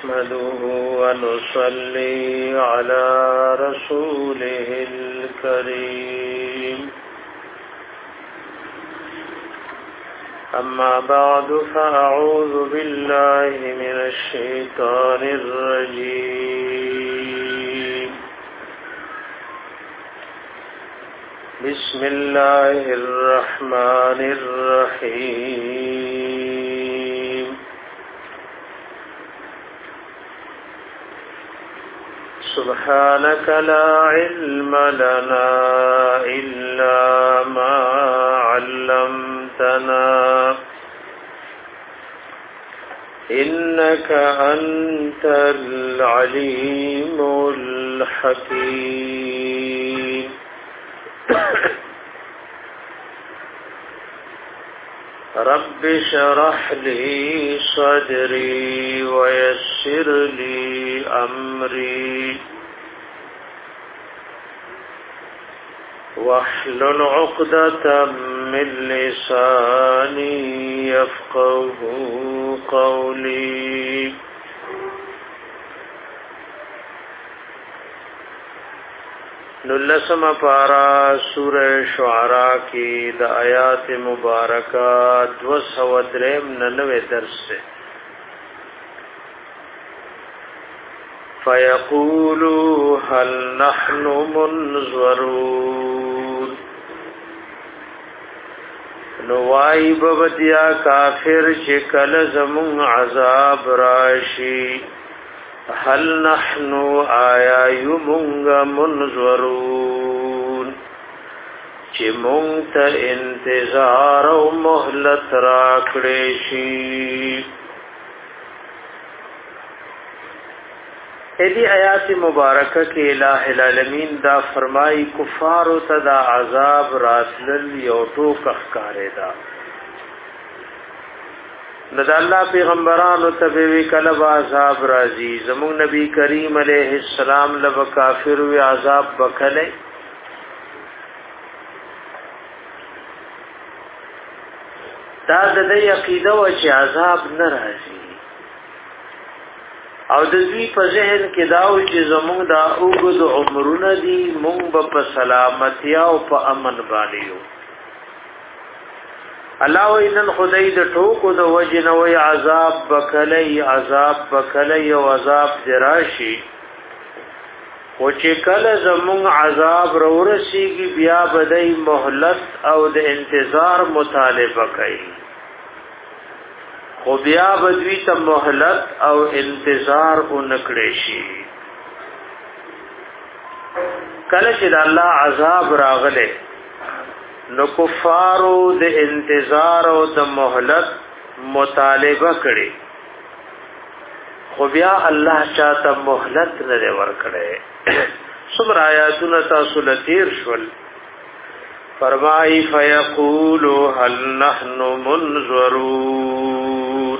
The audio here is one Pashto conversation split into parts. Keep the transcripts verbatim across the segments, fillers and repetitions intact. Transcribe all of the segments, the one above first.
نحمده ونصلي على رسوله الكريم أما بعد فأعوذ بالله من الشيطان الرجيم بسم الله الرحمن الرحيم سبحانك لا علم لنا إلا ما علمتنا إنك أنت العليم الحكيم رب اشرح لي صدري ويسر لي أمري واحلل عقدة من لساني يفقه قولي نلسم پارا سورہ شعراء کی دا آیات مبارکات دو سو درم ننوے درس سے فَيَقُولُوا هَلْ نَحْنُ مُنْظَرُونَ نوائی ببدیا کافر چکل زمون عذاب راشی هل نحنو آیا یمونگ منظرون چی مونگ تا انتظار و محلت راکڑیشی ایدی آیات مبارکہ کے الہ العالمین دا فرمائی کفارو تا دا عذاب راتلل یوٹو کخکارے دا ندا اللہ پیغمبرانو تبیوی کلب عذاب رازی زمون نبی کریم علیہ السلام لب کافر وی عذاب بکلے دا ددی عقیدہ و چی عذاب نرازی او د دې په ذهن کې داو چې زموږ دا اوږد عمرونه دي موږ په سلامتی او په امن باندې یو الله وینن خدای د ټوکو د وجنه وی عذاب بکلی عذاب بکلی او عذاب دراشي او چې کله زموږ عذاب ورسیږي بیا بدای مهلت او د انتظار مطالبه کوي خو بیا بدوی ته مهلت او انتظار اونکړي شي کله چې الله عذاب راغله نو کفارو د انتظار او د مهلت مطالبه کړي خو بیا الله چاته مهلت نه ورکړي څومره آیاتونه تاسو لتیر شول فرمای فیقولوا هل نحن منظرون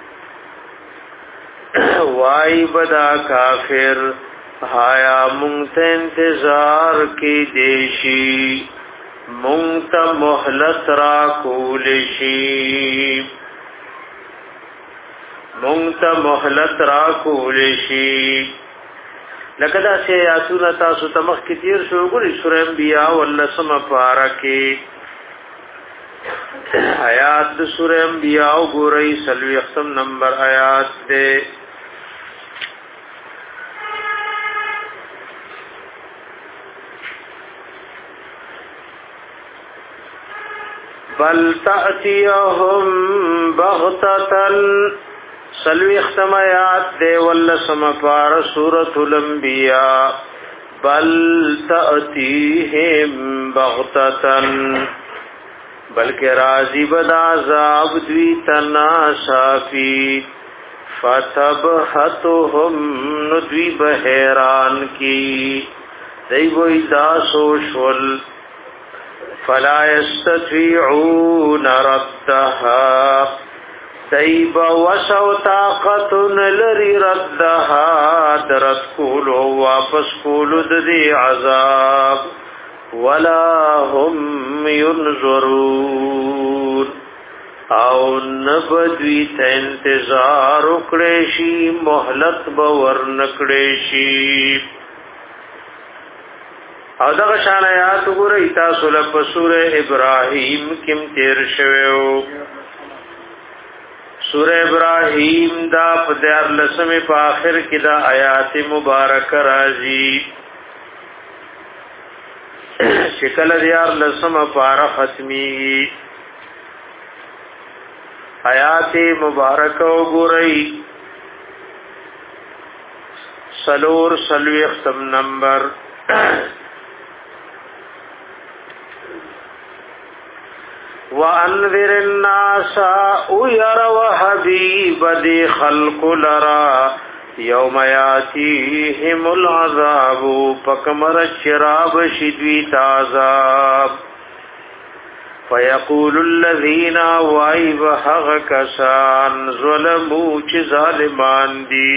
وای بدا کافر هایا مونږ انتظار کی دیشی مونږ مهلت را کول شي مونږ مهلت را کول شي لکه دا چې آیاتونه تاسو تمخ کې تیر شو ګورئ سورہ انبیاء ولسم پارکه آیات د سورہ انبیاء ګورئ سلوی ختم نمبر آیات دے بل تأتیهم بغتتن سلوی ختم آیات دے واللسم پار سورة الانبیاء بل تأتیهم بغتتن بلکہ راضی بدعذاب دوی تناسافی فتبحتهم ندوی بحیران کی دیوی داسوشول فلا يستطيعون ردها تیب وسو طاقتن لری ردها درد کولو واپس کولو دی عذاب ولا هم ينظرون او نبدوی ته انتظار وکړي شي مهلت به ورنکړي شي او دغه شان آیات وګورئ تاسو له سورې ابراهیم کې تیر شوو سورہ ابراہیم دا پدیار لسم پا آخر کی دا آیات مبارک رازی شکل دیار لسم پارا ختمی آیات مبارک و گرئی سلور سلوی اختم نمبر وَأَنذِرِ النَّاسَ اُيَرَ وَحَبِيبَ دِي خَلْقُ لَرَا يَوْمَ يَاتِيهِمُ الْعَذَابُ فَكَمَرَ الشِّرَابِ شِدْوِيتَ عَذَابِ فَيَقُولُ الَّذِينَ وَائِبَ حَغَ كَسَانْ ظُلَمُوا چِ ظالمان دی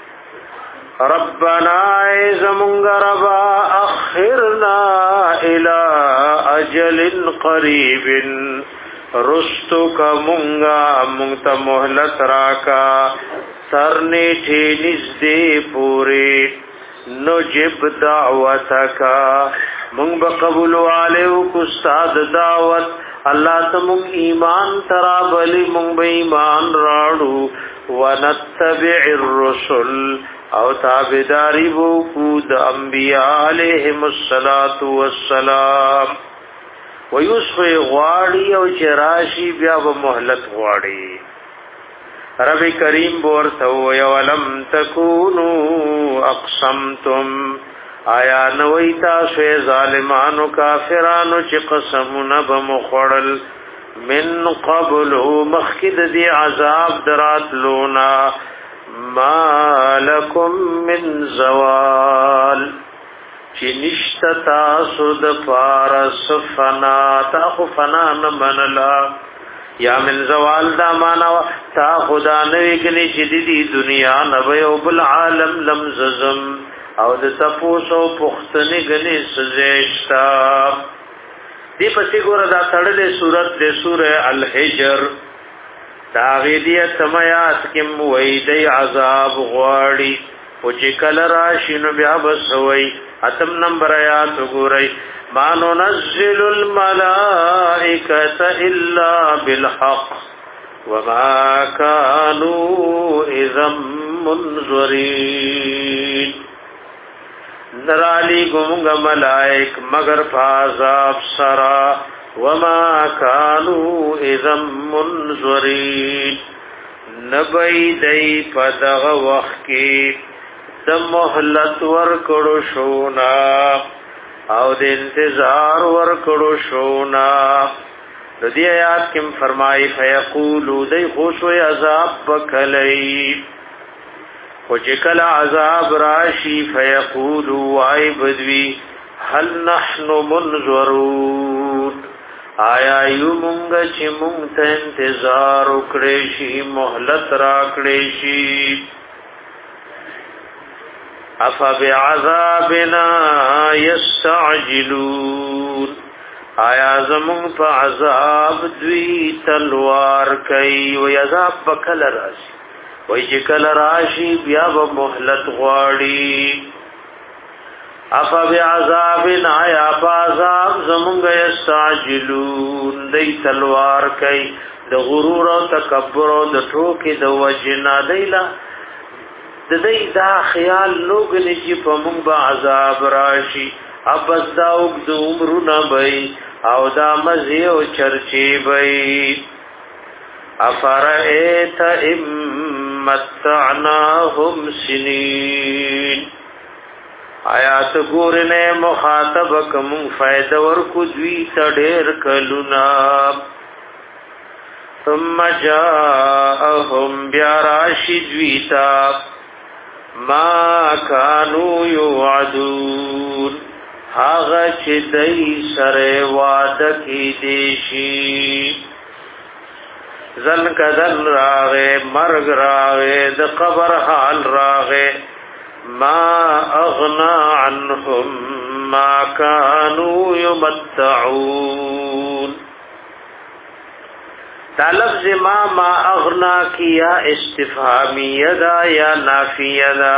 ربنا ایزمونگ ربا اخرنا الى اجل قریب رستو کا مونگا مونگتا محلت راکا سرنی ٹھی نزدے پوری نجب دعوتکا مونگ بقبول علیو کستاد دعوت اللہ تمونگ ایمان ترابلی مونگ با ایمان راڑو ونتبع الرسل او تابداری بوکود انبیاء علیہم الصلاة والسلام ویوسف غواړي او چراشی بیا و محلت غواړي رب کریم بورته وی ولم تکونو اقسمتم آیا نوی تاسو ظالمانو کافرانو چې قسمونه بمخړل من قبل مخکد دی عذاب درات لونا ما لکم من زوال چی نشت تاسو د پارس فنا تاخو فنا نمنلا یا من زوال دا مانا تا خدا نویگنی چی دی دی دنیا نبیو بالعالم لمززم او د تپوسو پختنی گنی سزیشتا دی پسی گورا دا تڑلی صورت دی سور الحجر داغیدیت سمیات کم ویدی عذاب غواړي او چې کله راشي نو بیا بسوي اتم نمبر آیات وګورئ ما ننزل الملائکه الا بالحق وما كانوا اذا منذرين نرالی گمگ ملائک مگر فازاب سرا وما كانوا اذا منذرين نبی دی پدغ وقت کی د مهلت ورکړو شونا او د انتظار ورکړو شونا د دې آیات کې فرمایي فیقولو دی خوشو عذاب بکلی او چې کله عذاب راشي فیقولو وای بدوی هل نحن منذرون آیا یو مونږ چې مونږ ته انتظار وکړې شي مهلت راکړې شي افا بعذابنا یستعجلون آیا زمون په عذاب دوی تلوار کوي او عذاب بکل راشي وای چې کله راشي بیا به مهلت غواړي افا بعذابنا یا عذاب زمونږ یستعجلون دی تلوار کوي د غرور او تکبر او د ټوکې د وجنا دیلا د دې دا خیال لوګنی چې په مونږ به عذاب راشي ابس دا وګد عمرونه وي او دا مزي او چرچی وي افرئت امتعناهم سنین آیات ګورنه مخاطب کوم فائدہ ورکو دوی تډیر کلونا ثم جاءهم بیاراشد ویتا ما كانوا يوعدون هاغه چې دای سره وعده کې دیشي زن کدن راغه مرګ راغه د قبر حال راغه ما اغنى عنهم ما كانوا يمتعون دا لفظ ما ما اغنا کیا استفهامیه دا یا نافیه دا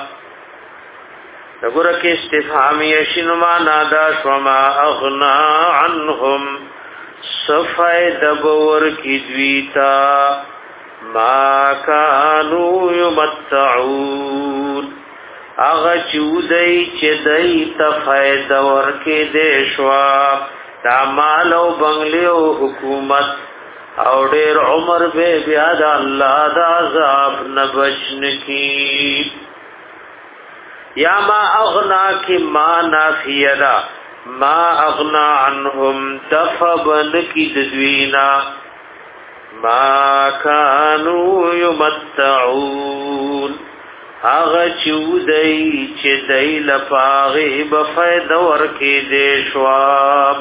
نگوره که استفهامیه شنو ما نادا شما اغنا عنهم صفاید بور کی دویتا ما کانو یمتعون اغا چودئی چه دئی تفاید ورکی دیشوا دا مال او بنگلی او حکومت او ډیر عمر به بیا د الله د عذاب نه بچن کی یا ما اغنا کی ما نافیدا ما اغنا عنهم دفبن کی دزوینا ما کانوا یمتعون اغا چودئی چه دی لپاغی بفید ورکی دیشواب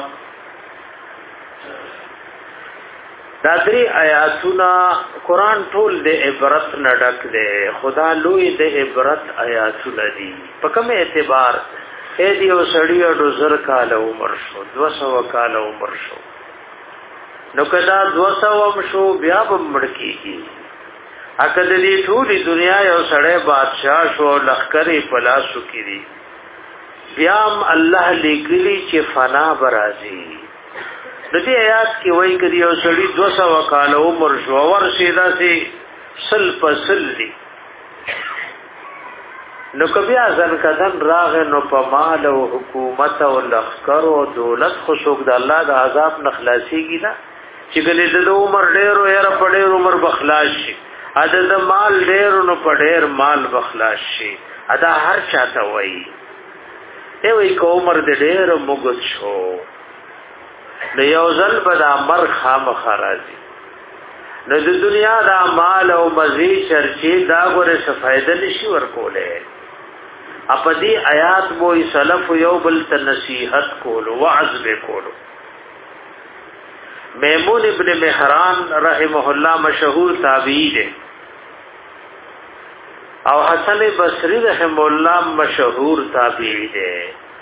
دا دری آیاتونا قرآن ټول د عبرت نډک دی خدا لوی د عبرت آیاتونه دي په کوم اعتبار اې دیو سړی او زر کال عمر شو دو سو کال عمر شو نو کدا دو سو شو بیا بمړ کیږي اکه د دې ټولي دنیا یو سړی بادشاہ شو لخرې پلاسو کړي بیا الله لګلی چې فنا برازي د دې آیات کې وایي کړي یو سړی دو سو کال عمر شو ور سیدا سي سل پسل دي نو کبیا ځن کدن راغ نو په مال او حکومت او لخر او دولت خوشوک د الله د عذاب نخلاصيږي نه چې ګلې د عمر ډېر او یره په ډېر عمر بخلاص شي اده د مال ډېر نو په ډېر مال بخلاص شي ادا هر چاته وایي ای وای کو عمر د ډېر موږ شو نو یو ځل به د امر خامخ راځي نو د دنیا د مال او مزي چرچی دا غره صفایده نشي ورکوله اپدی آیات وې سلف یو بل ته نصیحت کولو وعظ به کولو میمون ابن مهران رحمه الله مشهور تابعی دی او حسن بصری رحمه الله مشهور تابعی دی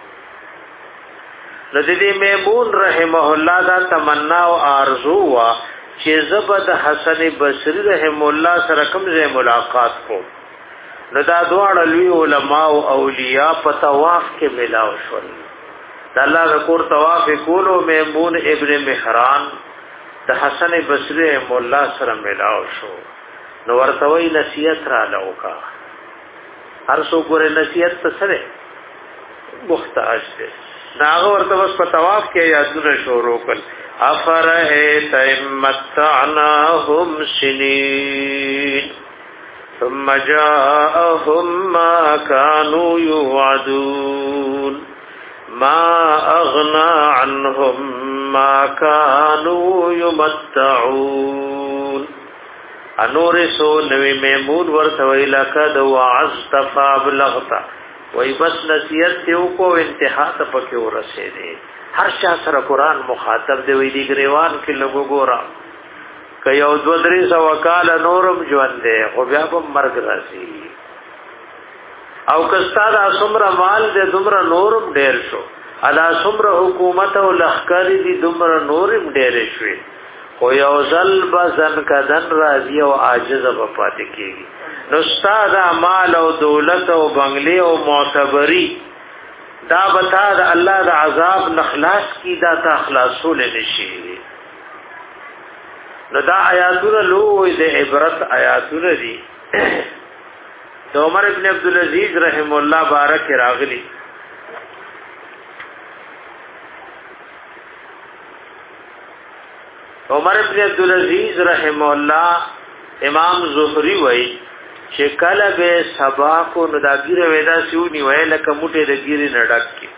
لذي میمون رحمه الله دا تمنا او آرزو وا چې زبد حسن بصری رحمه الله سره کوم ځای ملاقات کو نو دا دواړه لوی علما او اولیاء په طواف کې ملاو شول د الله ذکر طواف کولو میمون ابن مهران د حسن بصری رحمه الله سره ملاو شو نو ورته وی نصیحت را لوکا هر څو ګره نصیحت ته سره محتاج دي داغه ورته بس په طواف کې یادونه شروع کړ افرئت متعناهم سنین ثم جاءهم ما كانوا يوعدون ما اغنى عنهم ما كانوا يمتعون انور سو نوی میمون ورته ویلا کد وعظت فابلغت وای بس نصیحت دیو کو انتها ته پکې ورسېده هر چا سره قران مخاطب دی وی دی غریوان کې لګو ګورا کيو دو درې سو وکاله نورم ژوند دی خو بیا په مرګ راځي او کستا دا سمره مال دې دمر نورم ډېر شو ادا سمره حکومت او لخر دې دمر نورم ډېر شوي خو یو ځل بزن کدن راځي او عاجز په پاتې کېږي نو استاد مال او دولت او بنگلې او معتبري دا بتا د الله د عذاب نخلاص کی دا تا خلاصول نشي نو دا آیاتونه لوی د عبرت آیاتونه دي د عمر ابن عبد العزيز رحم الله بارک راغلي عمر ابن عبد العزيز رحم الله امام زهري وای چې کله به سبا کو نو دا ګیره ودا سیونی وای لکه موټه د ګیره نډک کی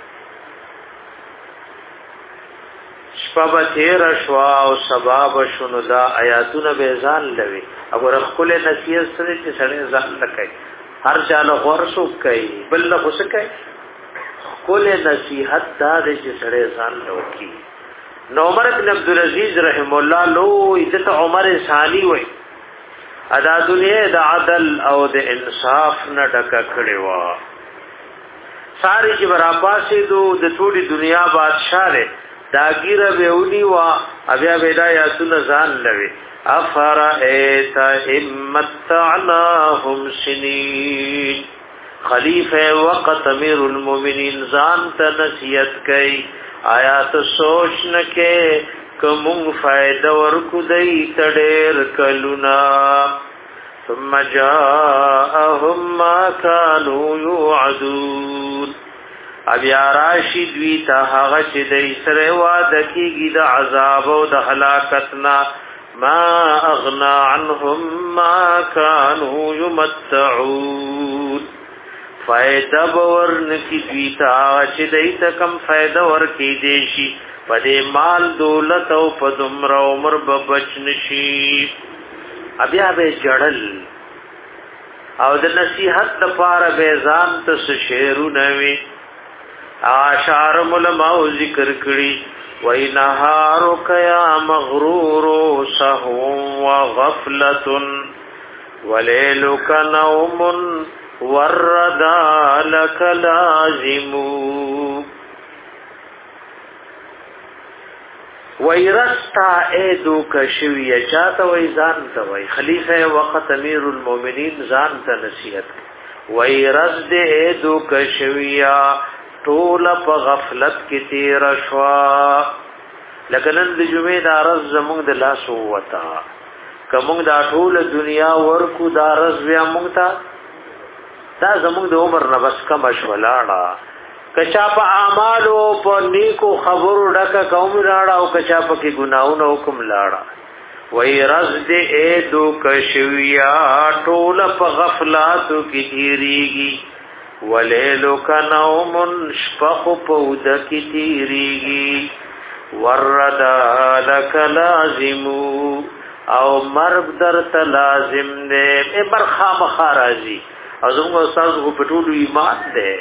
شپه تیر شوا او سبب شنو دا آیاتونه به ځان لوي اگر خپل نصیحت سره چې سره ځان لکای هر چاله ورسو کوي بل له خوش کوي خپل نصیحت دا چې سره ځان لوي نو عمر بن عبد العزيز رحم الله لو عزت عمر ثانی وای ادا دنیا د عدل او د انصاف نه ډک کړي وا ساری چې برابر سي دو د ټولي دنیا بادشاہ لري دا ګیره به ونی وا بیا بیا یاتون ځان لوي افرأیت امتعناهم سنین خلیفہ وقت امیر المومنین ځان ته نصیحت کوي آیات سوچ نکې کوم فائدہ ورکو دی تډیر کلونا ثم جاءهم ما كانوا يوعدون ابیا راشد وی تا هغه چې د سره وعده کیږي د عذاب او د هلاکتنا ما اغنا عنهم ما كانوا يمتعون فائدہ ورن کی دویتا چې دیت کم فائدہ ور کی دیشي پدې مال دولت او پدمر عمر بچ نشي بیا به جړل او د نصیحت لپاره به ځان ته شعرونه وي اشعار علماء ذکر کړي وای نهارک یا مغرور سهو وغفلة وليلك نوم والردى لك لازم ویرستا ایدو کشوی چاہتا وی ځان ته وی خلیفہ وقت امیر المومنین ځان ته نصیحت ویرس دے ایدو کشویا ټول په غفلت کې تیر شوا لکنن د جمعې د ارز زمونږ د لاس وتا کوم دا ټول دنیا ورکو دا ارز بیا مونږ ته دا زمونږ د عمر نه بس کم شولاړه کچا په اعمالو په نیکو خبرو ډکه قوم راړه او کچا په کې ګناونه حکم لاړه وای رز دې اے دو کشویا ټول په غفلاتو کې تیریږي ولیلو کنوم شپخ پود کی تیریگی وردا لک لازمو او مرگ در تلازم دے اے برخام خارازی او زمگا استاذ کو پٹولو ایمان دے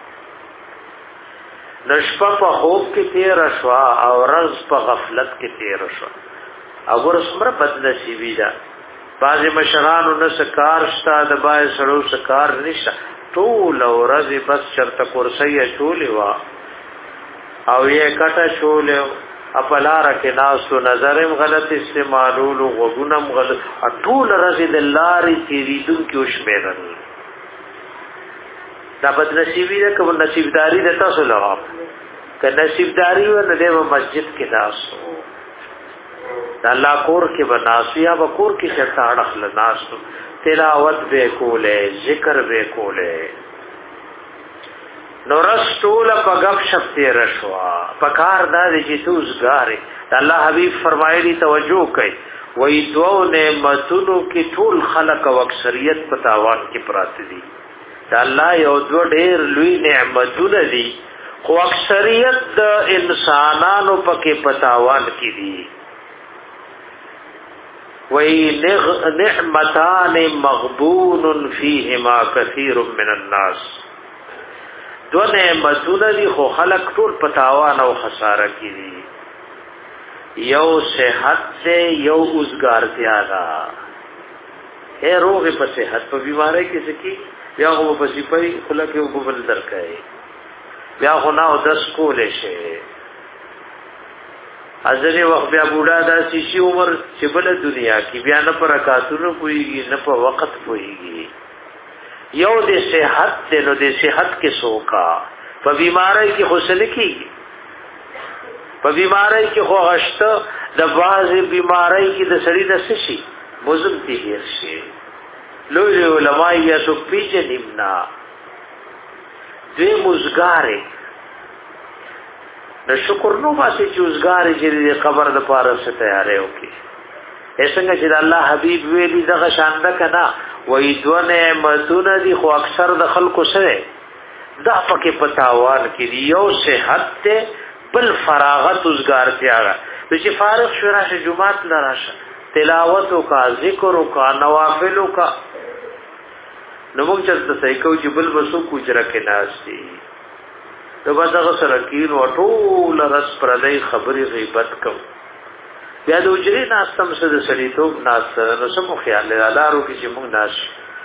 نشپا پا خوب کی تیر شوا او رز پا غفلت کی تیر شوا او ورسمر بد نصیبی دا بعضی مشرانو نسکار شتا دبای سڑو سکار نشتا ټول ورځ بس چرته کورسۍ چولې وا او یې کټه چولې خپلار کې ناسو نظرم غلط استعمالول وغونم غلط ټول ورځ د لارې تیریدون کې وشمیرل دا بد نصیبی ده کوم نصیبداری ده تاسو لغا که نصیبداری و نه د مسجد کې ناسو د الله کور کې بناسو یا کور کې چرته اړخ ناسو تلاوت به کوله ذکر به کوله نو رسول په غف شپ تیر شوا پکار دا چې توزګاری الله حبیب فرمایلی توجه کوي وې دوه نعمتونو کې ټول خلق او اکثریت په تاوان کې پراته دي دا الله یو دوه ډېر لوی نعمتونه دي خو اکثریت د انسانانو پکې په تاوان کې دي وی نعمتان مغبون فیهما کثیر من الناس دو نعمتون دی خو خلق ټول پتاوان او خساره کی دی یو صحت سے یو اوزگارتیا دا اے روغ پا صحت پا بیماری کسی کی بیا خو پسی پای خلق یو ببل در کئی بیا خو ناو دس کولے شے ازنه وخت بیا بوډا دا شیشي عمر چې بل دنیا کې بیا نه پر رکعاتونو کويږي نه په وخت کويږي یو د صحت د نو د صحت کې سوکا په بیماری کې حسن کیږي په بیماری کې خو غشت د بعض بیماری کې د سړی د سشي مزم تیږي شي لوی علماء یا تو پیچه نیمنا دوی مزګاره د شکر نو باسي چې اوسګاری چې د قبر د پاره څه تیارې وکي څنګه چې الله حبيب ویلي دغه شان ده کنا وې دوه نعمتونه دي خو اکثر د خلکو سره دا پکې پتاوان کې یو صحت ته بل فراغت اوسګار تیاره چې فارغ شو راشه جمعات لراشه تلاوت او کا ذکر او کا نوافل او کا نو موږ چې څه کوو چې بل وسو کوجره کې ناشتي نو بازغه سره کین او ټول رس پرلې خبري غیبت کوم بیا د وجري ناستم سره سړی ته ناس نو سم خیال لارو کې چې موږ ناش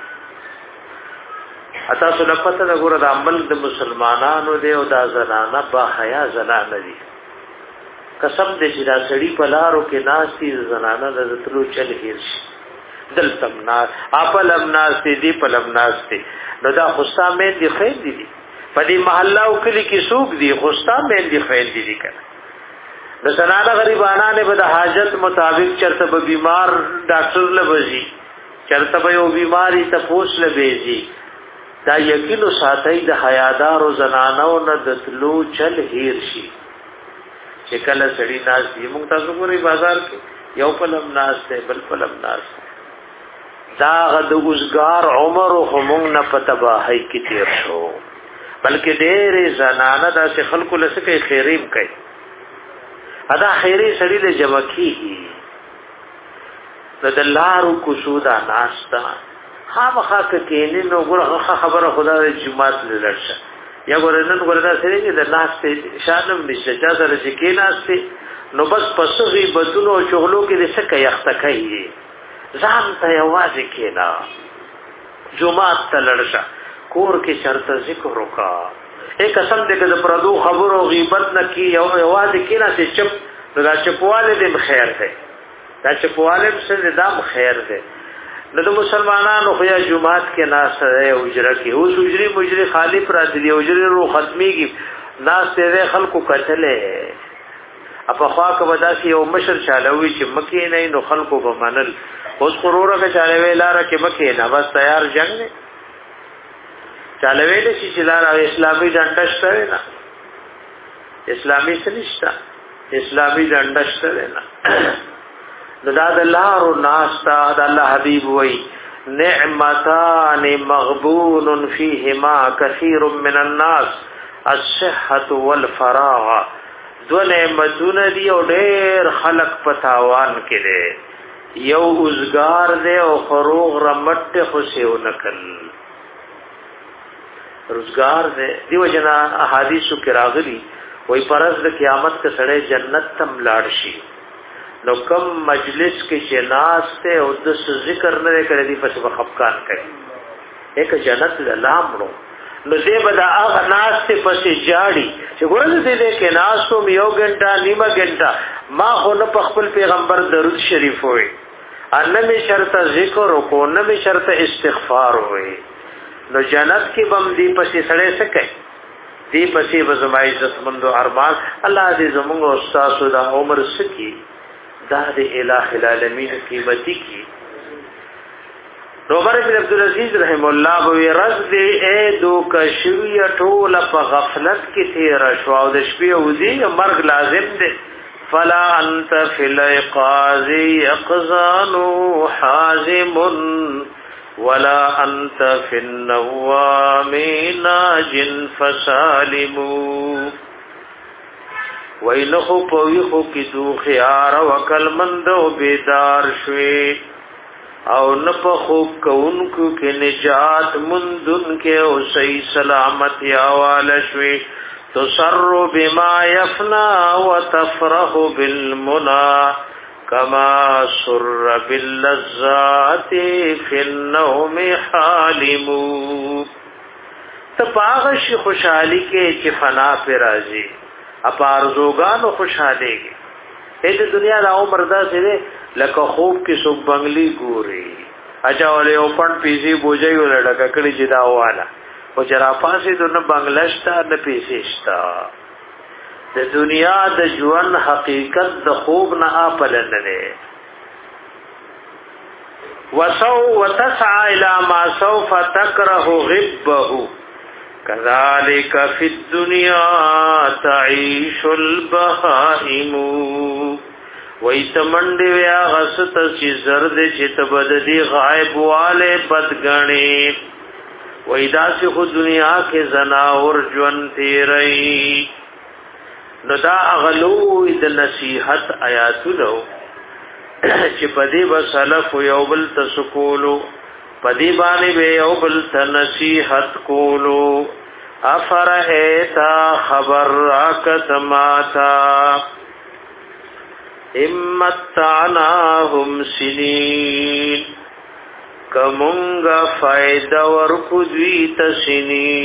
اته سره پته د ګور د عمل د مسلمانانو دی او د زنانه با حیا زنانه دي قسم دې چې دا سړی په لارو کې ناشتي زنانه د تلو چل هیر شي دل تمناس خپل امناس دې په لمناس دې نو دا خوستا مې دې خیر دي په دې محله او کلی کې سوق دي خوستا مې دې خیر دي کنه د زنانه غریبانه به د حاجت مطابق چرته به بیمار ډاکټر لبزي چرته به یو بیماری تپوس لبيږي دا یقینو ساتي د حیادار او زنانو نه د تلو چل هیر شي چې کله سړی ناز دی موږ تاسو ګوري بازار کې یو پلم ناز ته بل پلم ناز دا غد اوسګار عمر او همون نه پتباهي کې تیر شو بلکې ډېر زنانه داسې خلکو لسکه خیریم کوي ادا خیری سړی له جمع کیږي د لارو کوشودا ناشتا خامخا کې نو ګره خبره خدای جمعات لرشه یا ګورنن ګوردا سره چې د ناشته شانم نشه چا سره چې کې ناشته نو بس پسوي بدلو شغلو کې د څه یخته کوي ځان ته یوازې کې نا جمعات تلړشه کور کې شرط ذکر وکا ایک قسم دې د پردو خبرو غیبت نه کی یو یوازې کې نه چې چپ دا چپواله دې خیر ده دا چپواله څه دې خیر ده نو د مسلمانانو خو یا جمعات کې ناس ہے اجره کې اوس اجری مجری خالی پر دي اجری رو ختميږي ناس ته خلکو کتلې اپا خوا کو ودا کې یو مشر چالووي چې مکه نه نو خلکو به منل اوس قروره کې چالوي لار کې مکه نه بس تیار جنگ نه چالوي دې چې لار اسلامي ډنډشته نه اسلامي سنشتا اسلامي ډنډشته نه دا د لارو ناستا د الله حبيب وای نعمتان مغبون فيهما كثير من الناس الصحه والفراغ دو نعمتونه دی او ډېر خلق پتاوان کړي یو اوسګار دی او فروغ رمټ خوشیو نکل روزګار دی دیو جنا احادیث کې راغلي وای پرز د قیامت کې سړی جنت تم لاړ شي نو کم مجلس کې چې ناس ته او د ذکر نه کړی دی پس په خفقان کوي یک جنت لامړو نو دې بدا هغه ناس ته پس جاړي چې ګورل دې کې ناس ته یو غنټه نیمه غنټه ما خو نه په خپل پیغمبر درود شریف وې ان می شرط ذکر او کو نه می شرط استغفار وې نو جنت کې بم دې پس سړې سکے دې پسې بزما عزت مندو ارمان الله دې زموږ استاد دا عمر سکی دا د الہ العالمین قیمتی کی عمر بن عبد العزيز رحم الله وی رز دې اے دو کشوی ټول په غفلت کې تیر شو او د شپې ودی مرګ لازم دی فلا انت فی الایقاظ یقظان حازم ولا انت فی النوام ناج فسالم وینخو پویخو کی دو خیار وکل مند و بیدار شوی او نپخو کونکو کی نجات مندن کے او سی سلامت یاوال شوی تسر بما یفنا و تفرح بالمنا کما سر باللذات فی النوم حالمو تپاغش خوشحالی کے چفنا پی رازی اپارزوګانو خوشاله اې د دنیا د عمر دا سره لکه خوب کې سو بنگلي ګوري اچھا ولې اوپن پیسي بوجي ولډه کړي چې دا واله او جرا پاسې د بنگلاشتا د پیسې شتا د دنیا د ژوند حقیقت د خوب نه اپل نه ده وسو وتسعى الى ما سوف تكره غبه كذلك في الدنيا تعيش البهائم ويتمند ويا غست چې زرد چې تبددي غائب والے بدګنی وېدا چې خو دنیا کې زناور ژوند تیري نو دا اغلو د نصيحت آیاتونو چې پدې وسلف یو بل تسکولو پدی بانی بے او بل تنصیحت کولو افرحیتا خبر راکت ماتا امتعناهم سنین کمونگا فائدہ ورکو دویت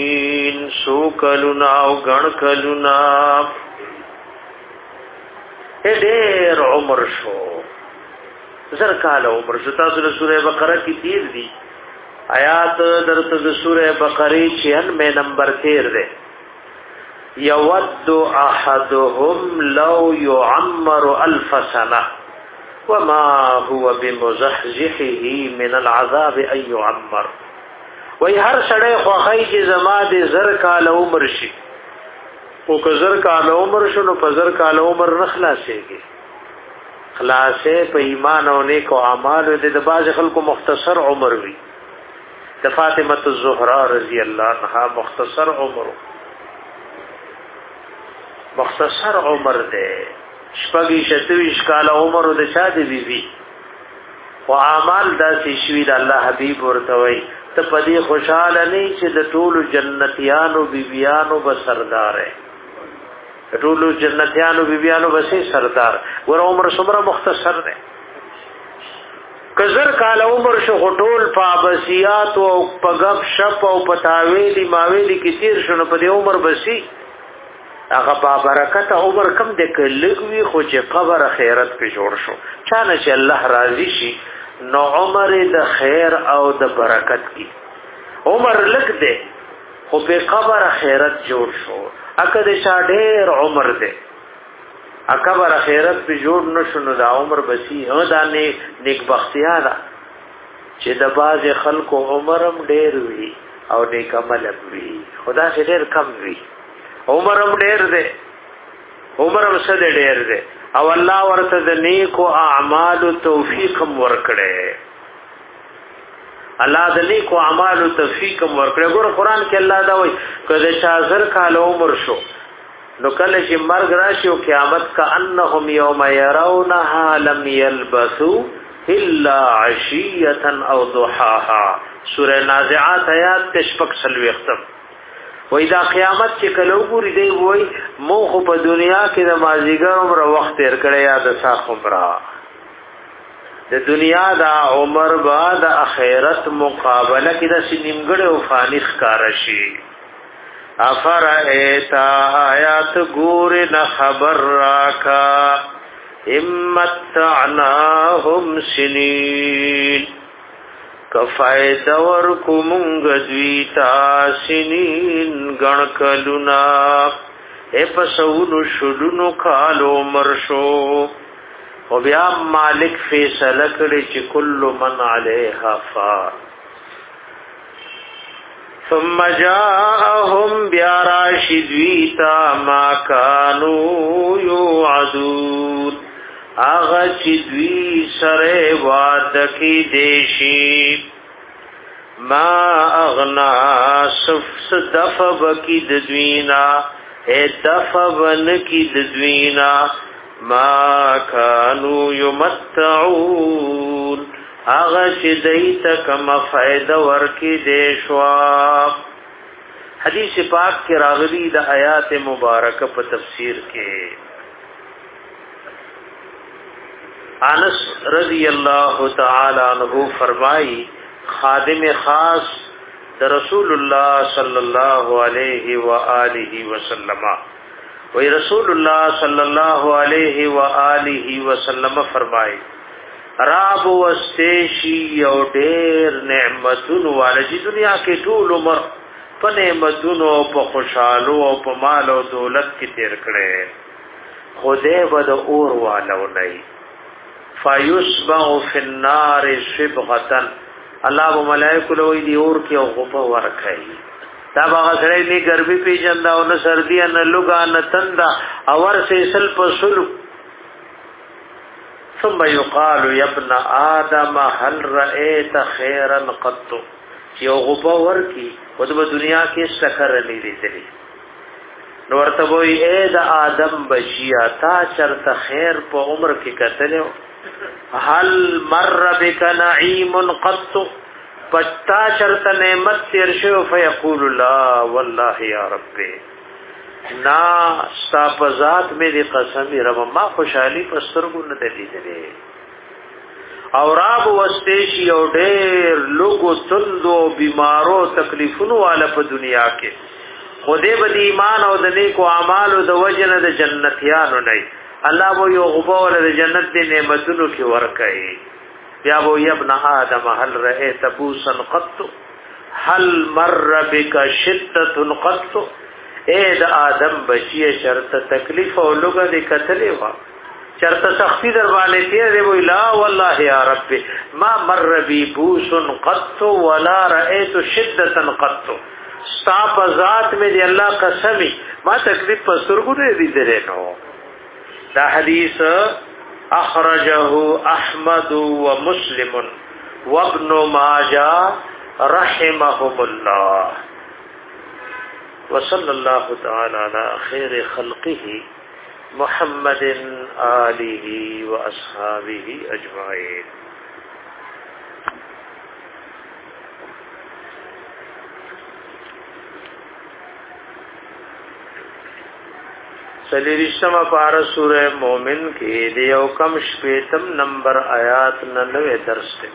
سنین سو کلونا او گن کلونا ډېر عمر شو زر کال عمر شو. تاسو د سوره بقره کې تیر دي آیات درته د سوره بقره چھیانوے نمبر تیر ده. یود احدهم لو يعمر الف سنه وما هو بمزحزحه من العذاب ان يعمر. وای هر سړی خوخی چې زما د زر کال عمر شي او که زر کال عمر شنو په زر کال عمر نخلاصيږي. خلاصې په ایمان او نیکو اعمال د باز خلکو مختصر عمر وي. د فاطمه الزهرا رضی الله عنها مختصر عمر مختصر عمر ده شپږی شتویش کال عمر د چا دی بی بی او اعمال داسې شوی د الله حبیب ورته وای ته پدې خوشاله نه چې د ټولو جنتیانو بیبیانو به سردار ہے ټولو جنتیانو بیبیانو به سردار ور عمر څومره مختصر ده. کزر کال عمر شو غټول پابسیات او پغب شپ او پتاویلی ماویلی کی تیر شنو په دې عمر بسی هغه با برکت عمر کم د کلګوي خو چې قبر خیرت په جوړ شو چانه چې الله راضي شي نو عمر د خیر او د برکت کی عمر لګ دے خو په قبر خیرت جوړ شو اکه د شاډیر عمر دے اکبر خیرت په جوړ نشو نو دا عمر بسی هغه د نیک بختیا ده چې د باز خلکو عمرم ډیر وی او نیک عمل وی خدا سے ډیر کم وی عمرم ډیر ده عمرم څه ډیر ده او الله ورته د نیکو اعمال توفیق ورکړي الله د نیکو اعمال توفیق ورکړي. ګور قران کې الله دا وایي کله چې هزار کال عمر شو نو کله چې مرګ راشي او قیامت کا انهم یوم يرونها لم يلبثوا الا عشيه او ضحاها. سوره نازعات آیات تشپک سلوي ختم. وای دا قیامت چې کله وګوري دی وای مو خو په دنیا کې د مازیګر عمر وخت تیر کړی یا د ساخ عمر د دنیا دا عمر بعد اخرت مقابله کې د سنیمګړو او فانی ښکار شي. افر ایتا آیات ګور نه خبر راکا امتعناهم سنین کفائد ورکو منگ دویتا سنین گنکلونا اے پسونو شدنو کالو مرشو و بیا مالک فیصله کړي چې کل من علیها فان ثم جاءهم بیاراشدویتا ما کانو یوعدون آغا چی دوی سرے وعدکی دیشی ما اغنا سفس دفبکی ددوینا اے دفبنکی ددوینا ما کانو یمتعون آغا چی دیتا کم فائدہ ورکی دیشوا. حدیث پاک کی راغلی دا آیات مبارکہ پا تفسیر کے انس رضی اللہ تعالی عنہ فرمائی خادم خاص در رسول اللہ صلی اللہ علیہ وآلہ وسلم وی رسول اللہ صلی اللہ علیہ وآلہ وسلم فرمائی راب واستیشی یو دیر نعمتون والجی دنیا کے طول عمر پا نعمتون و پا خوشحالو و پا مال و دولت کی تیر کرے خودے بد اور والو نئی فیسبغ فی النار شبغتن اللہ و ملائکو لوئی دی اور کی غبا ورکائی دا باغا سڑی نی گرمی پی جندا و نسردی ان لگا نتندا اور سے سلپ سلو ثم یقال یا ابن آدم هل رأیت خیرا قط یو غبا ورکی و دو دنیا کی سکر لی دی دلی نورتبوی اے دا آدم بشیا تا چرت خیر پا عمر کی کتلیو هل مر بک نعیم قط پتا چرت نعمت تیر شو فیقول لا والله یا رب نا ستا پزات میری قسمی رب ما خوشحالی پسترگو ندلی دلی او راب وستیشی او دیر لوگو تندو بیمارو تکلیفونو والا پا دنیا کے خودے با دی ایمان او دنی کو اعمالو دا وجن دا جنتیانو نئی الله وو یو غبا ول د جنت د نعمتونو کې ورکړي. یا وو ابن آدم هل رأيت بوسا قط هل مر بك شدة قط. اے د آدم بچی شرط تکلیف او لوګه د کتلې وا شرط سختی در باندې تیر دی وی لا والله یا رب ما مر بي بوس قط ولا رأيت شدة قط. صاحب ذات میں دی الله قسمی ما تکلیف پسترګو دې دې نو. دا حدیث اخرجه احمد ومسلم وابن ماجه رحمهم الله. وصلى الله تعالى على خير خلقه محمد آله وأصحابه أجمعين. سلیرشتم پارا سورہ مومن کے دیو کم شپیتم نمبر آیات ننوے درس تے.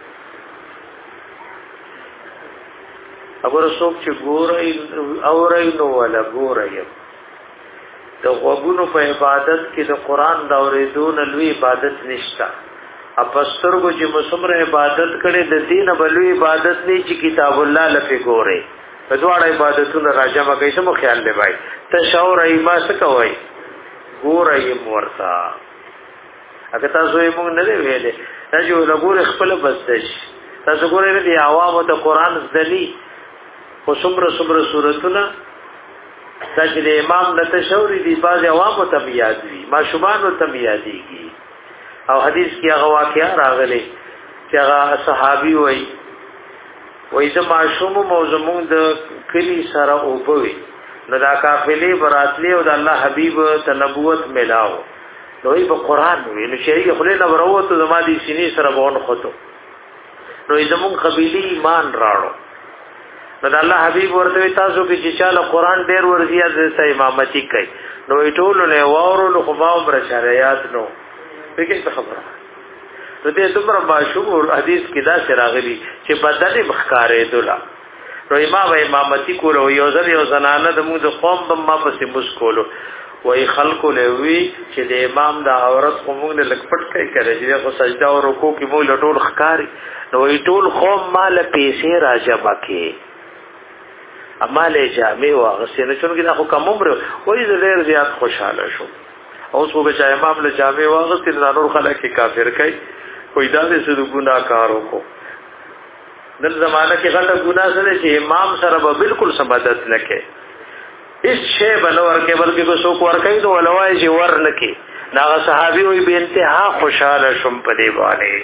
اگر څوک چې ګورای اورای نو ولا ګورای د غوګونو په عبادت کې د قران دا اورېدون لوی عبادت نشتا. اپسترګو چې مسمره عبادت کړي د دین بلوی عبادت نه چې کتاب الله لپاره ګوري. په دواړه عبادتونو راځه ما کیسه مو خیال دی بھائی. تشاور ایما څه کوي ګورای مورتا. اګه تاسو یې مونږ نه دی ویلې دا جو لګور خپل بسش تاسو ګورئ د عوامو ته قران ځلی او څومره څومره سورتونه دا چې د امام د تشوري دی باز عوامو ته یاد وي ما شومان ته یادېږي. او حدیث کې هغه واقعا راغلي چې هغه صحابي وای وای د معشوم موزمون د کلی سره او بوي نو دا قافلې براتلی او د الله حبيب ته نبوت ملاو نو ای په قران وی نو شریک خلې نه وروته زما دي سینې سره بون خطو نو زمون قبيلي ایمان راړو نو د الله حبيب ورته تاسو کې چې چاله قران ډېر ورزيات د امامتي کوي نو ټول نه وورو نو خو عمر شریعت نو فکر خبره نو دې دومره مشهور حدیث کې دا راغلي چې بدل مخکارې دولا نو امام امامتي کول او یو ځل یو زنانه د موږ د قوم په ما پسې مسکولو وای خلکو له وی چې د امام د عورت قومونه لکپټ کوي کړي چې خو سجده او رکوع کې مو لټول ښکاری نو وی ټول قوم مال پیسې راځه بکې اماله جامع واغسه نه چون کې دا خو کوم عمر وای ډېر زیات خوشاله شو اوس وګ چې امام له جامع واغسه نه نور خلک کافر کوي کوئی دا دې څه ګناه کارو کو دل زمانہ کې غلط ګناه سره چې امام سره به بالکل سمادت نه کوي اس شی بنور کې بلکې کو څوک ور کوي نو ولوای چې ور نه کوي دا صحابي وي به انتها خوشاله شم په دی باندې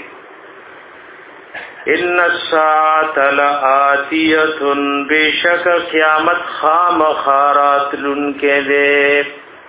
ان الساعه لآتیه بشک قیامت خامخارات لن کې دے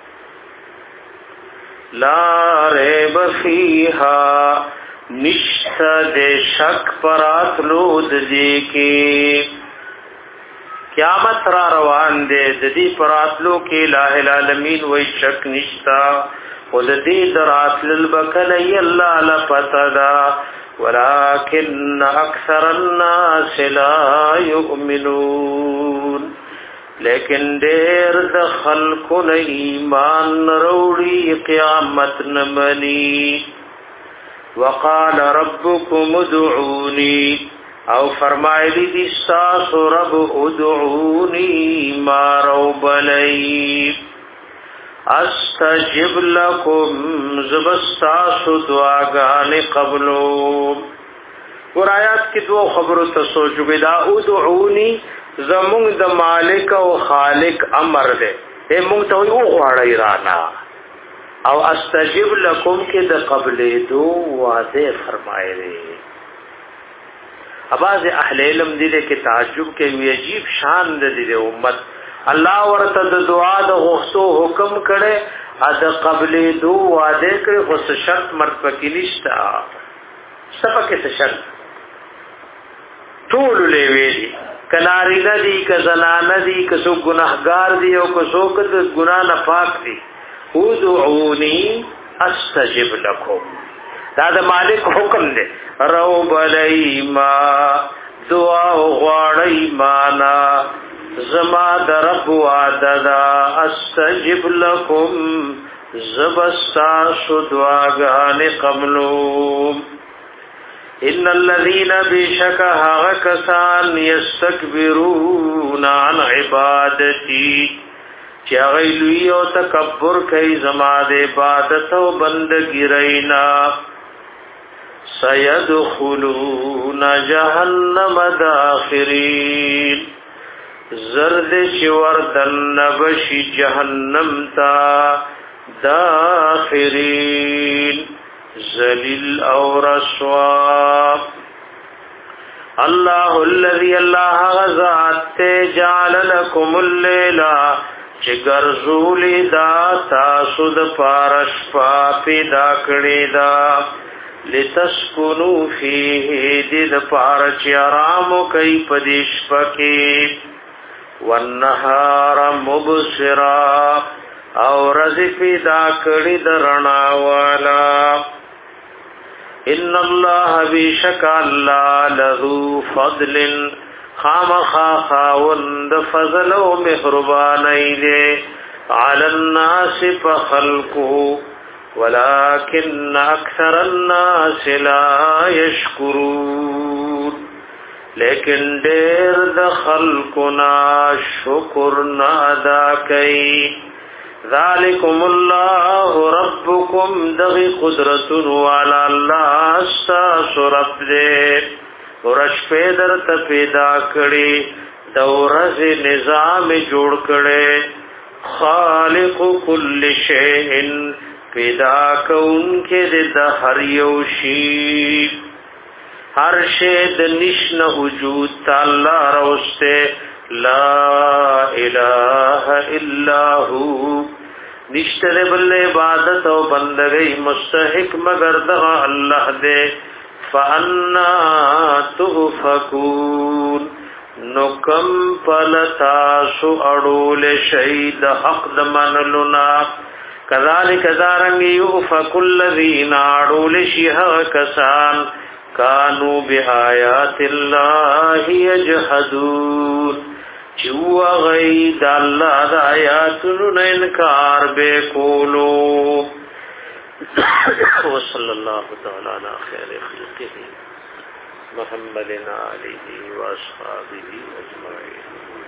لا ریب فیها نشتا دے شک پراتلو ددی کی قیامت را روان دے ددی پراتلو کی الہ العالمین وی شک نشتا و ددی دراتل البکلی اللہ لپتدا ولیکن اکثر الناس لا یؤمنون لیکن دیر دخل کن ایمان روڑی قیامت نمانی وقال ربكم ادعوني او فرمایلی دي تاسو رب ادعوني ما رب لي استجب لكم زبستاسو دعاګانې قبلو. ور آیات کې دوه خبرو ته سوچو بدا ادعوني زمون د مالک او خالق امر ده اے مونږ ته یو غواړی رانا او استجب لکم کې د قبلې دو واضح فرمایلی. اباظ اهل علم دې کې تعجب کې وی عجیب شان دې امت الله ورته د دعا د غوښتو حکم کړي ا د قبلې دو واضح کړي خو څه شرط مرتبه کې نشتا سبق څه شرط ټول لوي کناری ندی که زنان ندی که سو گناهگار دی او که سو که گناه نه پاک دی ادعونی استجب لکم دا د مالک حکم دی رو بلی ما دعا غواړی مانا زما د رب وعده دا استجب لکم زبستا شدواغان قبلو ان الذين بشكها كسان يستكبرون عن عبادتي چاغیلوی او تکبر کئی زما د عبادت او بندگی رینا سيدخلون جهنم داخرین زرد شوردن نبشی جهنم تا داخرین ذلیل او رسوا الله الذي الله غزات جعل لكم الليل چگرزولی دا تاسو د پارش پا پیدا کړی دا لتسکنو فيه د پارچ آرام کوي پدیش پکې والنهار مبصرا او رزق پیدا کړی د رڼا والا ان الله بشک الله له فضل خامخا خاوند فضل و مهربانی دے علی الناس فخلقو ولكن اکثر الناس لا یشکرون لیکن دیر د خلقنا شکر نادا کئی ذالکم اللہ ربکم دغی قدرت والا اللہ استاس رب دے ورش پیدر تا پیدا کړي د ورځ نظام جوړ کړي خالق کل شیء پیدا کونکي د هر یو شی هر شی د نشن وجود تعالی راوسته لا اله الا هو نشته بل عبادت او بندګۍ مستحق مگر د الله دې فانا تؤفكون نکم پلتاسو اڑول شید حق دمنلنا کذالک دارنگ یؤفک الذین اڑول شیح کسان کانو بآیات اللہ یجحدون چو غید اللہ دا آیاتن انکار بے کولو وصلی اللہ تعالی علی خیر خلقه محمد علیہ واصحابہ اجمعین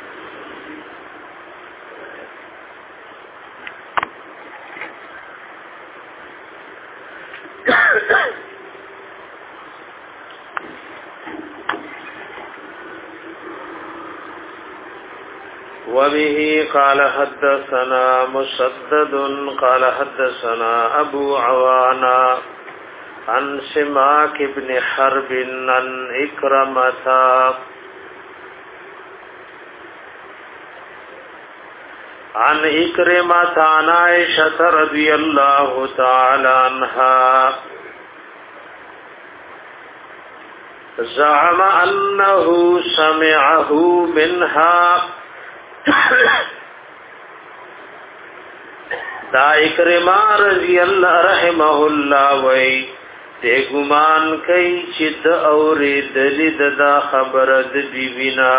وبه قال حدثنا مسدد قال حدثنا ابو عوانا عن سماك بن حرب عن إكرمة عن إكرمة عن عائشة رضي الله تعالى عنها زعم أنه سمعه منها دا اکرما رضی اللہ رحمہ اللہ وی تے گمان کئی چد اوری دلد دا خبرد بیوینا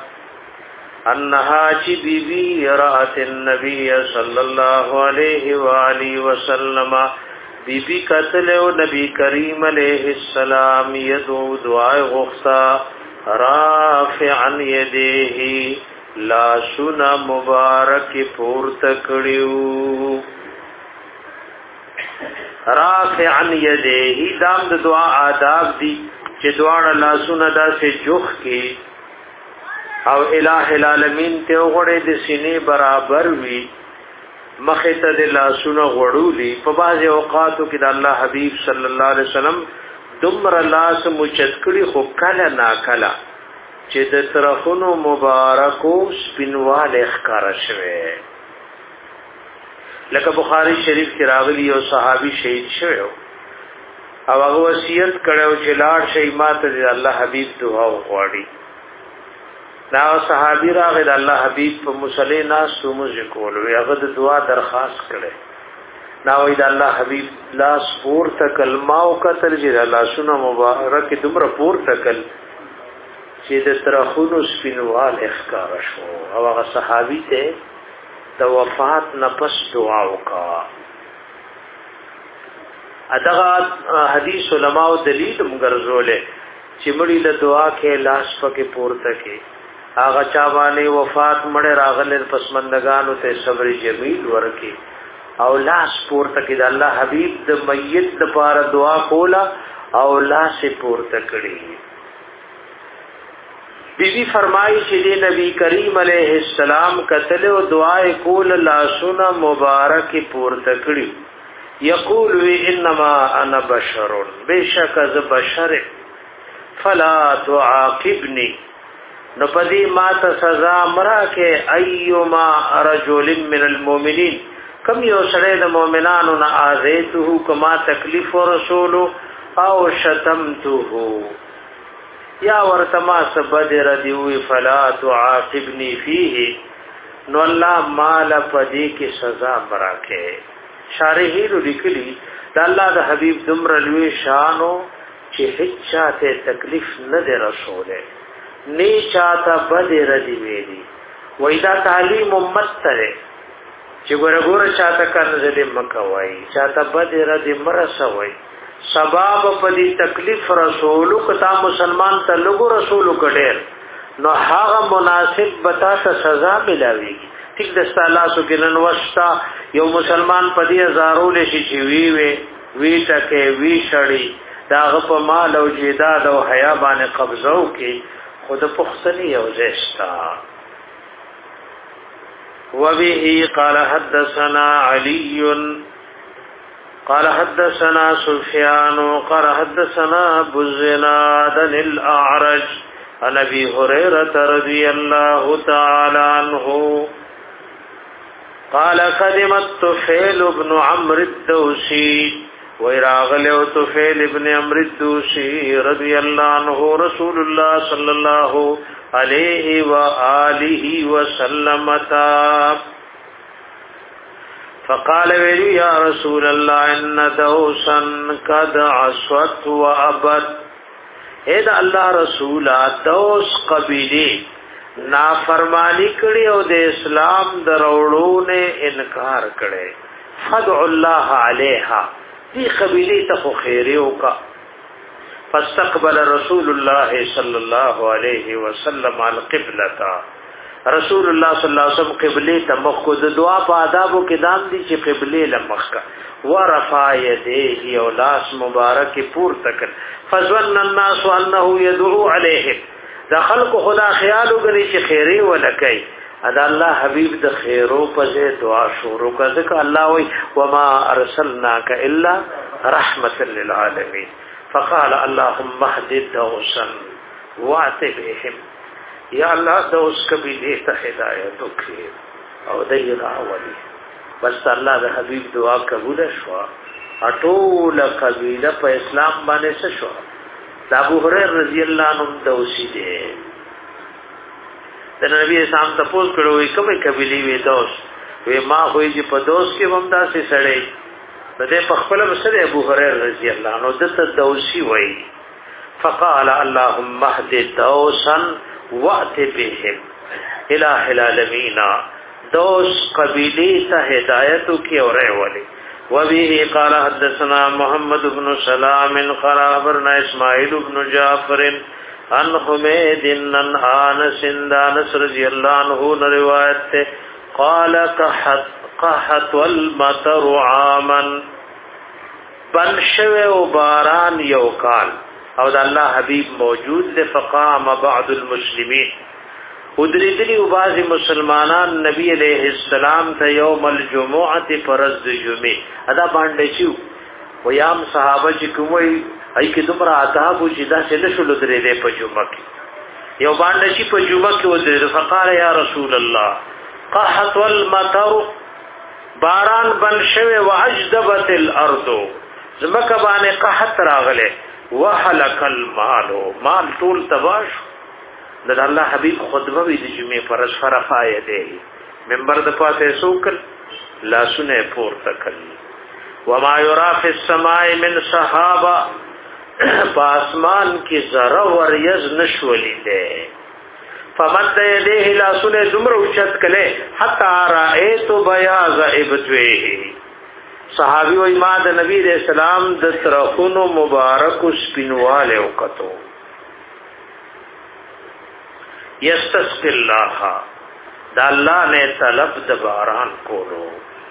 انہا چی بیوی رأت النبی صلی اللہ علیہ وآلہ وسلم بیبی قتل و نبی کریم علیہ السلام یدو دعائے غخصا رافعا یدیہی لا سنا مبارک پورت کړیو رافعا یدیه دام د دعا آداب دي چې دعا لا سنا داسې جوخ کې او الٰه العالمین ته وګړې د سینې برابر وي مخه ته د لا سنا غړولي په باز اوقاتو کې د الله حبیب صلی الله علیه وسلم دمر لاس مچتکړي خو کله نا کله چې د طرفونو مبارکو سپینوال اخکار شوه لکه بخاری شریف کې راغلی او صحابي شهید شوه او هغه وصیت کړو چې لاړ شي ماته د الله حبیب دعا وغواړي دا صحابي راغی د الله حبیب په مصلی ناس موږ کول وی هغه د دعا درخواست کړي دا وی د الله حبیب لاس پور تکلما او کتل چې الله سونه مبارک دمر پور تکل چې د ترخونو سپینوال اخکار شو او هغه صحابي ته د وفات نه پس دعا وکړه ادغه حدیث علماء دلیل مګرزولې چې مړي له دعا کې لاس پکې پورته کې هغه چا باندې وفات مړ راغله پسمندگانو ته صبر جمیل ورکی او لاس پورته کې د الله حبیب د میت لپاره دعا کولا او لاس پورته کړی. بیبی فرمایي چې نبی کریم علیه السلام کتل او دعا کول لاسونه مبارک پورته کړی. یقول انما انا بشر بشک از بشر فلا تعاقبنی نو پدی ما ته سزا مرا کې ایما رجل من المؤمنین کم یو سره د مؤمنانو نه اذیته کما تکلیف رسول او شتمته یا ورتما سبدر دیوی فلا تعاقبنی فیه نو الله مال پدی کی سزا براکه. شارحین لیکلی دا الله د حبیب دمر لوی شانو چې هیڅ چاته تکلیف نه دی رسوله نی چاته بدر دی ویلی وېدا تعلیم امت ته چې ګور ګور چاته کنه دې مکوای چاته بدر دی مرسوي سبب پدی تکلیف رسولو کتا مسلمان ته لګو رسولو کډیر نو هغه مناسب بتا ته سزا ملاوي. ټیک د استالاسو کې نن وشتا یو مسلمان پدی هزارو لشي چې وی وی وی ټکه وی شړی داغه په مال او جیداد او حیا باندې قبضو کې خود پختنی او زشتا. وبه قال حدثنا علي قال حدثنا سفيان قال حدثنا ابو الزناد الاعرج عن ابي هريره رضي الله تعالى عنه قال قدمت طفيل بن عمرو الدوسي وراغل طفيل بن عمرو الدوسي رضي الله عنه رسول الله صلى الله عليه واله وسلم تا فقال ویلی یا رسول الله ان دوسا قد عصت وابد. اے دا الله رسول دوس قبیله نافرمانی کړي او د اسلام دروړو نه انکار کړي فدع الله علیها دی قبیله ته خیره وکا. فاستقبل رسول الله صلی الله علیه وسلم القبلة رسول الله صلی الله علیه وسلم قبله ته مخ کو د دعا په آدابو کې دام دي چې قبله لمخ کا ورفع يديه او لاس مبارک پور تک فظن الناس انه يدعو عليهم د خلق خدا خیال وګړي چې خیره ولکای ادا الله حبیب د خیرو په دعا شروع کړه ځکه الله وی وما ارسلناک الا رحمتا للعالمین. فقال اللهم اهد دوسا واعتبهم یا الله د اوس قبیله ته هدایت وکړي او دای راولي. بس الله د حبیب دعا قبول شو اټول قبیله په اسلام باندې څه شو. د ابو هريره رضی الله عنه دوسی دی د نبی اسلام ته پوښتنه کړو کومه قبیله وی دوس وی ما خوې چې په دوس کې ومدا سي سړی د دې په خپل مسره ابو هريره رضی الله عنه دته دوسی وی. فقال اللهم اهد دوسا وقت بهم الہ العالمین دوس قبیلی تا ہدایتو کی اور اولی. وبه قال حدثنا محمد بن سلام قال خبرنا اسماعیل بن جعفر عن حمید عن انس انس رضی اللہ عنہ روایت تے قال قحط قحط والمطر عاما بنشو و باران یوکال او د الله حبیب موجود ده. فقام بعض المسلمین ودریدلی و بعض مسلمانان نبی علیہ السلام ته یوم الجمعه فرض جمعه ادا باندې شو و یام صحابه چې کومي ای کې دومره آداب او جدا څه نشول درې په جمعه کې یو باندې شي په جمعه کې ودرې. فقال یا رسول الله قحط والمطر باران بن شوه واجدبت الارض زمکه باندې قحط راغله وحلق المال مال طول تباش. د الله حبیب خطبه وی د جمعې پر فرفای دی منبر د پاسه سوکل لا سنه پور تکل. وما يرى في السماء من صحابه پاسمان کی ذره ور یز نشولی ده. فمد يديه لا سنه زمر اوچت کله حتا رایت بیاض ابتوه صحابي و ما د نبی رسول الله د ترخونو مبارک سپینواله وکتو یستسقي الله دا الله نے طلب د باران کولو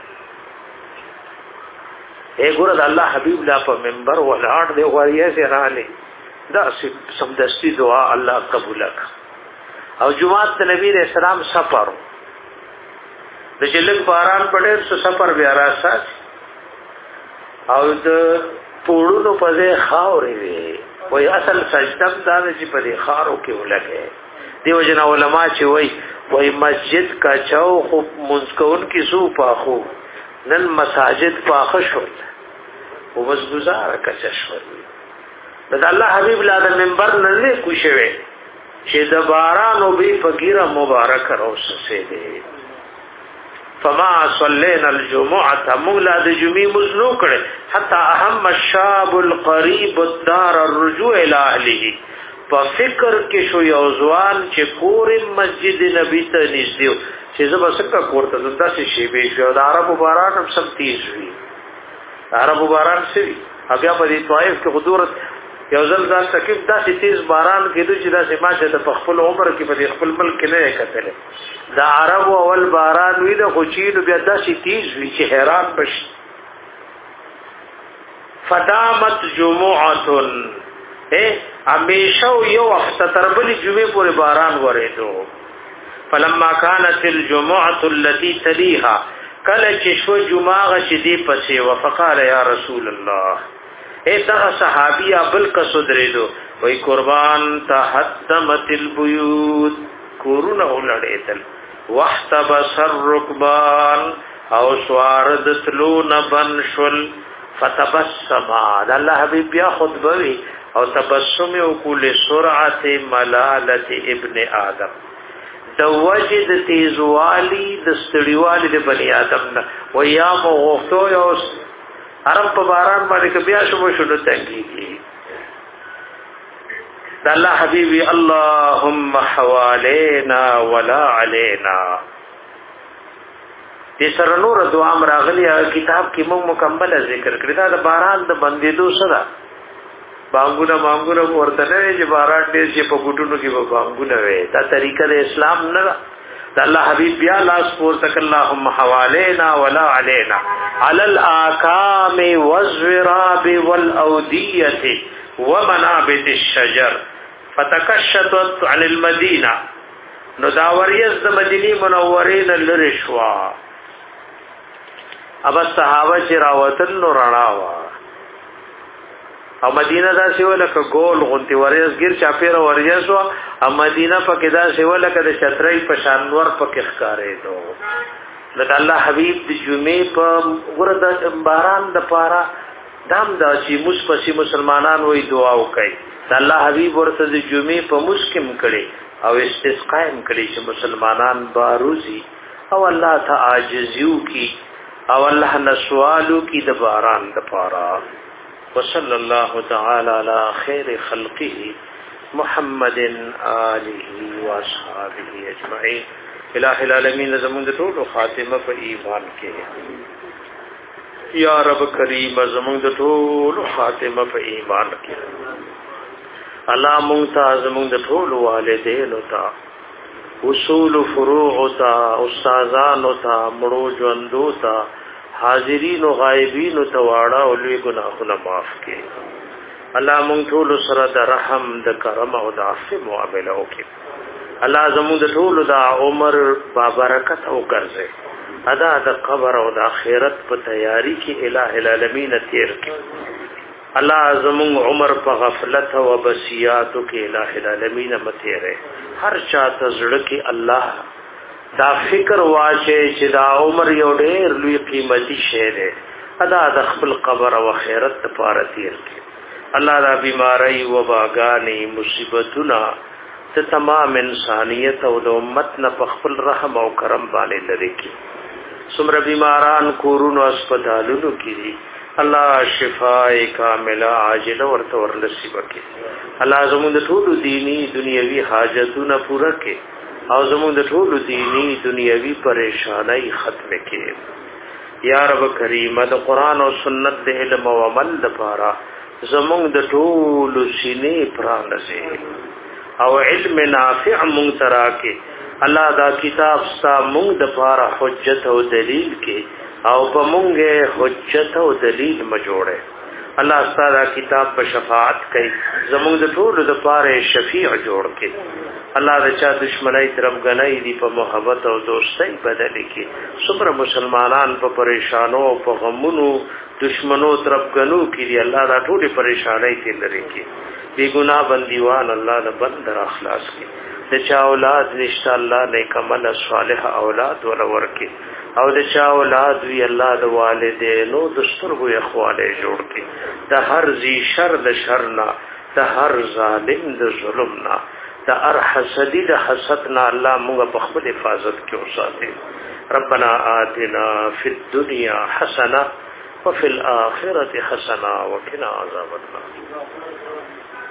اے ګور د الله حبیب لا په منبر ولاړ دی وایي سراله دا سمدستی دعا الله قبول کړه او جمعه د نبی رسول الله سفر د جلک باران پډیر سو سفر بیا راځي او د پوړونو په ځای خاورې وي وای اصل سجده دا چې په دې خارو کې ولګي دیو جن علماء چې وای وای مسجد کا چاو خو منځکون کې سو پاخو نن مساجد پاخه شو او بس گزاره کچ شو د الله حبیب لا د منبر نه کوشوي چې د باران او به فقیره مبارک راوسه دي فما صلينا الجمعه مولا د جمعې مزلو کړي حتى اهم الشاب القريب الدار الرجوع الى اهله په فکر کې شو یو ځوان چې کور مسجد نبی ته نږدې چې زبسکه کوړه د داسې شی به شو د عربو باران هم سم تیز وي عربو باران سوي بیا په دې طائف کې حضور یو ځل ځان تکلیف داسې تیز باران کېدو چې داسې ماشه د خپل عمر کې په خپل ملک کې نه کتل دا عربو اول باران وی د خوچید بیا داسې تیز وی چې حیران بشي فدامت جمعه اے همیشه یو وخت تربلی جمعه پورې باران ورېدو فلما كانت الجمعه التي تليها کله چې شو جمعه چې دی پسې وفقال یا رسول الله اے دا صحابی ابل کا صدریدو وای قربان تحتمت البيوت کورونه ولړېدل واحتبس الركبان او سوارد تلون بنشل فتبسم دا الله حبیب یا خطبه او تبسم او کل سرعت ملالت ابن آدم د وجد تیزوالی د ستړیوالی د بنی آدم نه و یا مغفتو یو عرب په باران باندې بیا شوم شنو تنګي د الله حبیبی اللهم حوالينا ولا علينا دې سره نور دعا راغلی کتاب کې موږ مکمل ذکر کړی دا د باران د بندیدو سره بانګونه بانګونه ورته نه چې باران دې چې په ګټونو کې بانګونه وي دا طریقه د اسلام نه ده الله حبیب بیا لاس پور تک اللهم حوالينا ولا علينا على الاكام والزراب والاوديه ومنابت الشجر فتكشطت عن المدينه نو دا وریز د مدینی منورین لرشوا اب صحابه چې راوتل نو رڼاوا او مدینه دا سی ولکه ګول غونتی وریز گیر چاپیره وریز وا او مدینه پکې دا سی ولکه د شترای په شانور پکې ښکارې دو لکه الله حبیب د جمعې په ورته باران د پاره دام دا چې مسپسی مسلمانان وې دعا وکړي الله حبیب ورته د جمعې په مسکم کړي او استسقاء کړي چې مسلمانان باروزی او الله ته عاجزیو کی او الله نسوالو کی د باران د پاره وصلى الله تعالى على خير خلقه محمد آله واصحابه اجمعين الہ العالمین زمون د ټولو خاتمه په ایمان کې یا رب کریم زمون د ټولو خاتمه په ایمان کې الله مونږ ته زمون د ټولو والدین او تا اصول فروع او تا استادان او تا مړو ژوندو تا حاضرین او غایبین او تواړه او لوی ګناهونه معاف کړي الله مونږ ټول سره د رحم د کرم او د عفو معاملې وکړي الله زموږ د ټول د عمر با برکت او ګرځي ادا د قبر او د آخرت په تیاری کې الٰه العالمین تیر کړي الله زموږ عمر په غفلت او بسیاتو کې الٰه العالمین متیره هر چا ته زړه کې الله دا فکر واچي چې دا عمر یو ډېر لوی قیمتي شی دی ادا د خپل قبر او آخرت لپاره تیر کړي الله دا بیماری و باغانی مصیبتونه ته تمام انسانیت او د امت نه په خپل رحم او کرم باندې لري کړي څومره بیماران کورونو هسپتالونو کې دي الله شفای کامله عاجله ورته ورنصیب کړي الله زموږ ټول دینی دنیوي حاجتونه پوره کړي او زموږ د ټولو دینی دنیوي پریشانای ختم کړي یا رب کریم د قران او سنت د علم او عمل لپاره زمونږ د ټول سینې پرانځي او علم نافع مونږ تراکه الله دا کتاب ستا مونږ د لپاره حجت او دلیل کې او په مونږه حجت او دلیل ما جوړه الله ستاسو کتاب په شفاعت کوي زموږ د ټول د پاره شفیع جوړ کې الله د چا دشمنی طرف غنۍ دی په محبت او دوستۍ بدل کې څومره مسلمانان په پریشانو او په غمونو دشمنو طرف غنو کې دی الله دا ټول پریشانای کې لري کې بی ګناه بندیوان الله د بند را اخلاص کې د چا اولاد نشته الله نیک عمل صالح اولاد ور ورکي او د چا اولاد وی الله د والدینو د سترګو اخواله جوړ کړي د هر ذی شر د شرنا د هر ظالم د ظلمنا د هر حسدی د حسدنا الله موږ په خپل حفاظت کې اوساتي ربنا آتنا فی الدنيا حسنه وفي الاخره حسنه وقنا عذاب النار